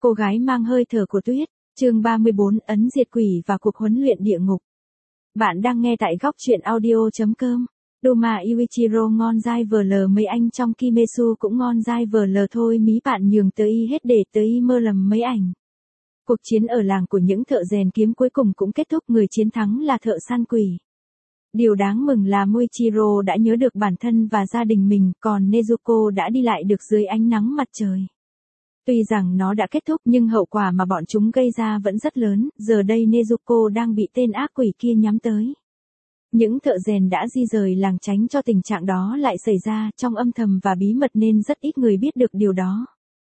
Cô gái mang hơi thở của tuyết, chương 34 ấn diệt quỷ và cuộc huấn luyện địa ngục. Bạn đang nghe tại góc truyện audio.com. Doma Yuichiro ngon dai vờ lờ mấy anh trong Kimetsu cũng ngon dai vờ lờ thôi mí bạn nhường tới y hết để tới y mơ lầm mấy ảnh. Cuộc chiến ở làng của những thợ rèn kiếm cuối cùng cũng kết thúc, người chiến thắng là thợ săn quỷ. Điều đáng mừng là Muichiro đã nhớ được bản thân và gia đình mình, còn Nezuko đã đi lại được dưới ánh nắng mặt trời. Tuy rằng nó đã kết thúc nhưng hậu quả mà bọn chúng gây ra vẫn rất lớn, giờ đây Nezuko đang bị tên ác quỷ kia nhắm tới. Những thợ rèn đã di rời làng tránh cho tình trạng đó lại xảy ra trong âm thầm và bí mật nên rất ít người biết được điều đó.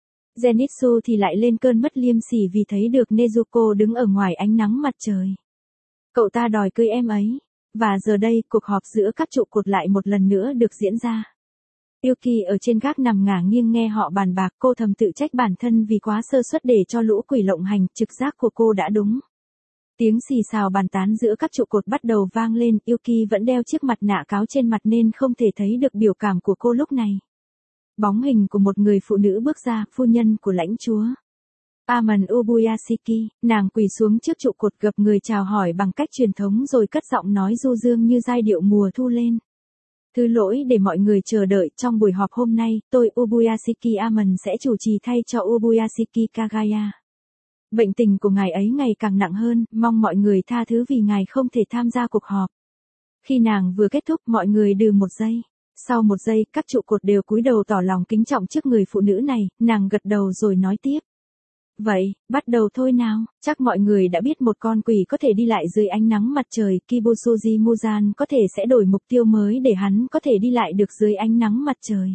Zenitsu thì lại lên cơn mất liêm sỉ vì thấy được Nezuko đứng ở ngoài ánh nắng mặt trời. Cậu ta đòi cưới em ấy. Và giờ đây cuộc họp giữa các trụ cột lại một lần nữa được diễn ra. Yuki ở trên gác nằm ngả nghiêng nghe họ bàn bạc, cô thầm tự trách bản thân vì quá sơ suất để cho lũ quỷ lộng hành, trực giác của cô đã đúng. Tiếng xì xào bàn tán giữa các trụ cột bắt đầu vang lên, Yuki vẫn đeo chiếc mặt nạ cáo trên mặt nên không thể thấy được biểu cảm của cô lúc này. Bóng hình của một người phụ nữ bước ra, phu nhân của lãnh chúa Aman Ubuyashiki, nàng quỳ xuống trước trụ cột gập người chào hỏi bằng cách truyền thống rồi cất giọng nói du dương như giai điệu mùa thu lên. Thứ lỗi để mọi người chờ đợi, trong buổi họp hôm nay, tôi Ubuyashiki Aman sẽ chủ trì thay cho Ubuyashiki Kagaya. Bệnh tình của ngài ấy ngày càng nặng hơn, mong mọi người tha thứ vì ngài không thể tham gia cuộc họp. Khi nàng vừa kết thúc, mọi người đừ một giây. Sau một giây, các trụ cột đều cúi đầu tỏ lòng kính trọng trước người phụ nữ này, nàng gật đầu rồi nói tiếp. Vậy, bắt đầu thôi nào, chắc mọi người đã biết một con quỷ có thể đi lại dưới ánh nắng mặt trời, Kibusuji Muzan có thể sẽ đổi mục tiêu mới để hắn có thể đi lại được dưới ánh nắng mặt trời.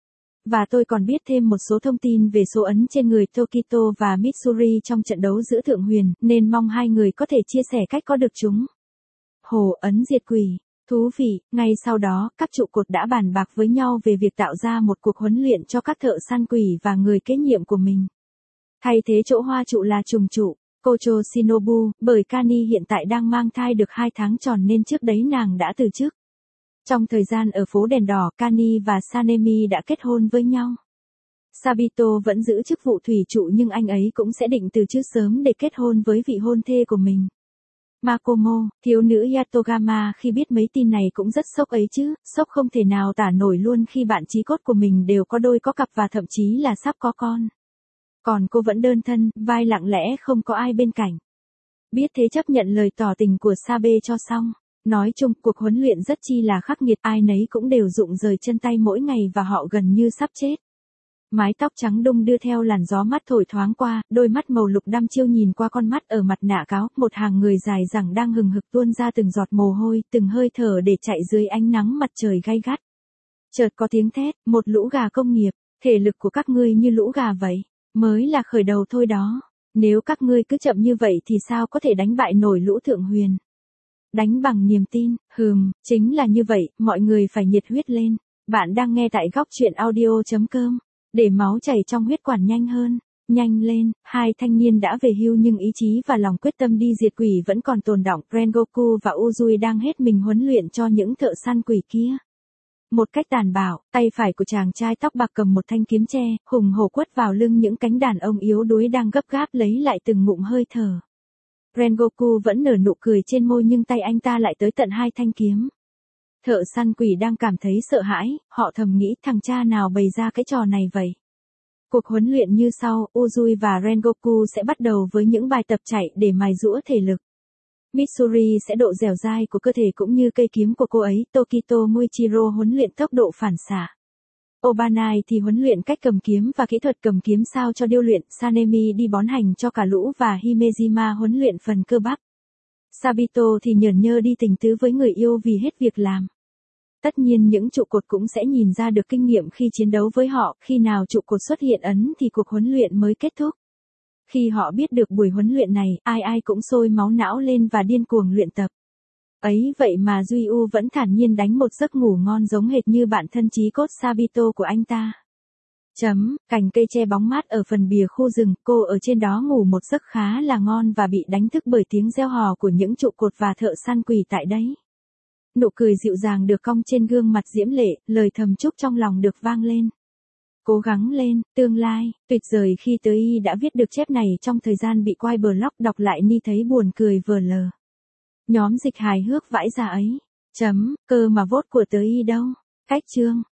Và tôi còn biết thêm một số thông tin về số ấn trên người Tokito và Mitsuri trong trận đấu giữa Thượng Huyền, nên mong hai người có thể chia sẻ cách có được chúng. Hồ ấn diệt quỷ. Thú vị, ngay sau đó, các trụ cột đã bàn bạc với nhau về việc tạo ra một cuộc huấn luyện cho các thợ săn quỷ và người kế nhiệm của mình. Thay thế chỗ hoa trụ là trùng trụ, Kocho Shinobu, bởi Kani hiện tại đang mang thai được 2 tháng tròn nên trước đấy nàng đã từ chức. Trong thời gian ở phố đèn đỏ, Kani và Sanemi đã kết hôn với nhau. Sabito vẫn giữ chức vụ thủy trụ nhưng anh ấy cũng sẽ định từ chức sớm để kết hôn với vị hôn thê của mình. Makomo, thiếu nữ Yatogama khi biết mấy tin này cũng rất sốc ấy chứ, sốc không thể nào tả nổi luôn khi bạn chí cốt của mình đều có đôi có cặp và thậm chí là sắp có con. Còn cô vẫn đơn thân, vai lặng lẽ không có ai bên cạnh. Biết thế chấp nhận lời tỏ tình của Sabe cho xong. Nói chung, cuộc huấn luyện rất chi là khắc nghiệt, ai nấy cũng đều rụng rời chân tay mỗi ngày và họ gần như sắp chết. Mái tóc trắng đung đưa theo làn gió mát thổi thoáng qua, đôi mắt màu lục đăm chiêu nhìn qua con mắt ở mặt nạ cáo, một hàng người dài dẳng đang hừng hực tuôn ra từng giọt mồ hôi, từng hơi thở để chạy dưới ánh nắng mặt trời gay gắt. Chợt có tiếng thét, một lũ gà công nghiệp, thể lực của các ngươi như lũ gà vậy, mới là khởi đầu thôi đó. Nếu các ngươi cứ chậm như vậy thì sao có thể đánh bại nổi lũ Thượng Huyền? Đánh bằng niềm tin, chính là như vậy, mọi người phải nhiệt huyết lên. Bạn đang nghe tại góc truyện audio.com. Để máu chảy trong huyết quản nhanh hơn, nhanh lên, hai thanh niên đã về hưu nhưng ý chí và lòng quyết tâm đi diệt quỷ vẫn còn tồn đọng. Rengoku và Uzui đang hết mình huấn luyện cho những thợ săn quỷ kia. Một cách tàn bạo, tay phải của chàng trai tóc bạc cầm một thanh kiếm tre, hùng hổ quất vào lưng những cánh đàn ông yếu đuối đang gấp gáp lấy lại từng ngụm hơi thở. Rengoku vẫn nở nụ cười trên môi nhưng tay anh ta lại tới tận 2 thanh kiếm. Thợ săn quỷ đang cảm thấy sợ hãi, họ thầm nghĩ thằng cha nào bày ra cái trò này vậy. Cuộc huấn luyện như sau, Uzui và Rengoku sẽ bắt đầu với những bài tập chạy để mài giũa thể lực. Mitsuri sẽ độ dẻo dai của cơ thể cũng như cây kiếm của cô ấy, Tokito Muichiro huấn luyện tốc độ phản xạ. Obanai thì huấn luyện cách cầm kiếm và kỹ thuật cầm kiếm sao cho điêu luyện, Sanemi đi bón hành cho cả lũ và Himejima huấn luyện phần cơ bắp. Sabito thì nhởn nhơ đi tình tứ với người yêu vì hết việc làm. Tất nhiên những trụ cột cũng sẽ nhìn ra được kinh nghiệm khi chiến đấu với họ, khi nào trụ cột xuất hiện ấn thì cuộc huấn luyện mới kết thúc. Khi họ biết được buổi huấn luyện này, ai ai cũng sôi máu não lên và điên cuồng luyện tập. Ấy vậy mà Duy U vẫn thản nhiên đánh một giấc ngủ ngon giống hệt như bạn thân chí cốt Sabito của anh ta. Cành cây che bóng mát ở phần bìa khu rừng, cô ở trên đó ngủ một giấc khá là ngon và bị đánh thức bởi tiếng reo hò của những trụ cột và thợ săn quỷ tại đấy. Nụ cười dịu dàng được cong trên gương mặt diễm lệ, lời thầm chúc trong lòng được vang lên. Cố gắng lên, tương lai, tuyệt vời khi tớ y đã viết được chép này trong thời gian bị quai block đọc lại ni thấy buồn cười vờ lờ. Nhóm dịch hài hước vãi ra ấy. Chấm, cơ mà vote của tớ y đâu. Cách chương.